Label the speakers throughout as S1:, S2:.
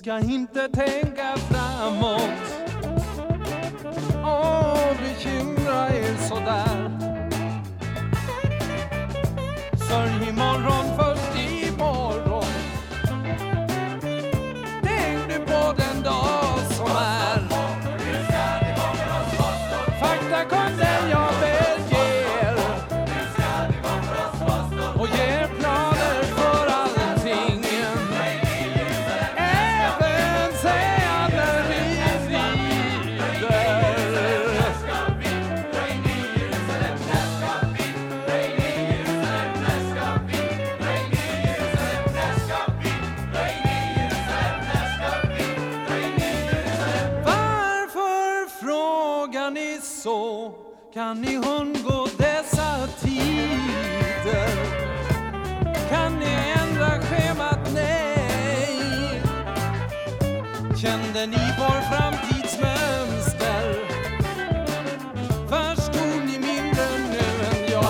S1: ska inte tänka framåt och bekymra er sådär. Sörj imorgon, först imorgon. Tänk du på den dag som är. Faktakunder jag beger och ger planer för allting. Även säga när vi rider. Varför frågar ni så? Kan ni undgå dessa tider? Kan ni ändra schemat? Nej. Kände ni vår framtidsmönster? Förstod ni mindre nu än jag?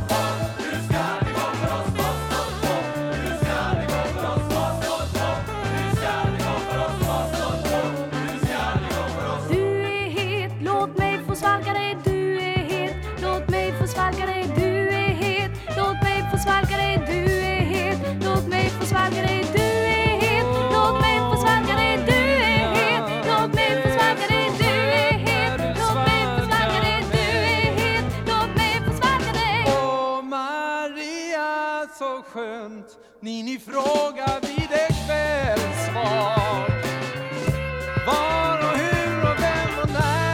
S2: Du är het, låt mig få svalka dig. Du är het, låt mig få svalka dig. Du är het, låt mig få svalka dig. Du är het, låt mig få svalka dig. Du är het, låt mig få svalka dig. Du är het, låt mig få svalka dig. Du är het, låt mig få svalka dig. Du är het, låt mig få svalka dig.
S1: Åh Maria, så skönt. Ni frågar vid ett kvällsvar. Var och hur och vem och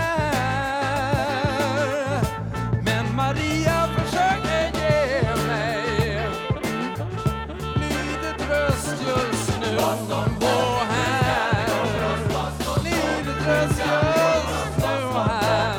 S1: när. Men Maria försöker ge mig lite tröst just nu. Och här, lite tröst just nu och här.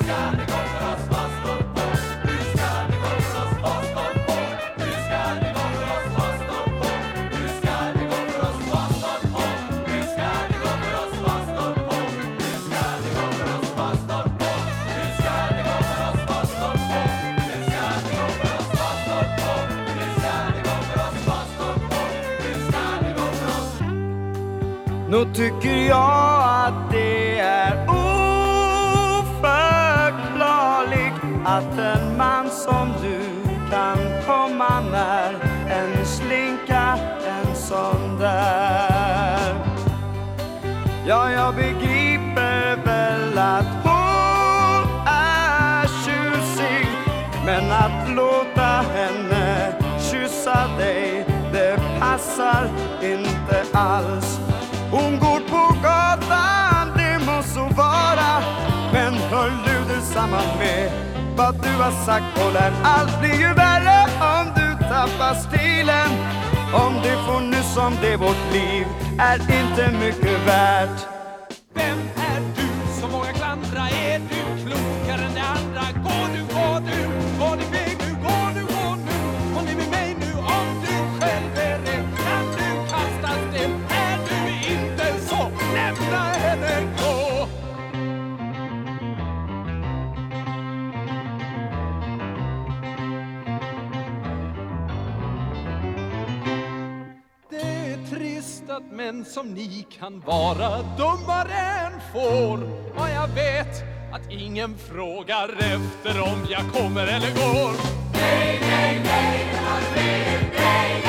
S3: Nu tycker jag att det är oförklarligt att en man som du kan komma när en slinka en sån där. Ja, jag begriper väl att hon är tjusig, men att låta henne kyssa dig, det passar inte alls. Hon går på gatan, det må så vara, men hör du samman med vad du har sagt, Colin? Allt blir ju värre om du tappar stilen. Om du får nyss om det, vårt liv är inte mycket värt.
S1: Vem är du som vågar klandra? Är du klokare än de andra? Går du, går din väg nu? Går du nu? Håll med mig nu om du själv är rädd. Kan du kasta sten? Är du inte så? Lämna henne gå! Det är trist att män som ni kan vara dummare än får. Och jag vet att ingen frågar efter om jag kommer eller går. Nej, nej, nej, nej, nej.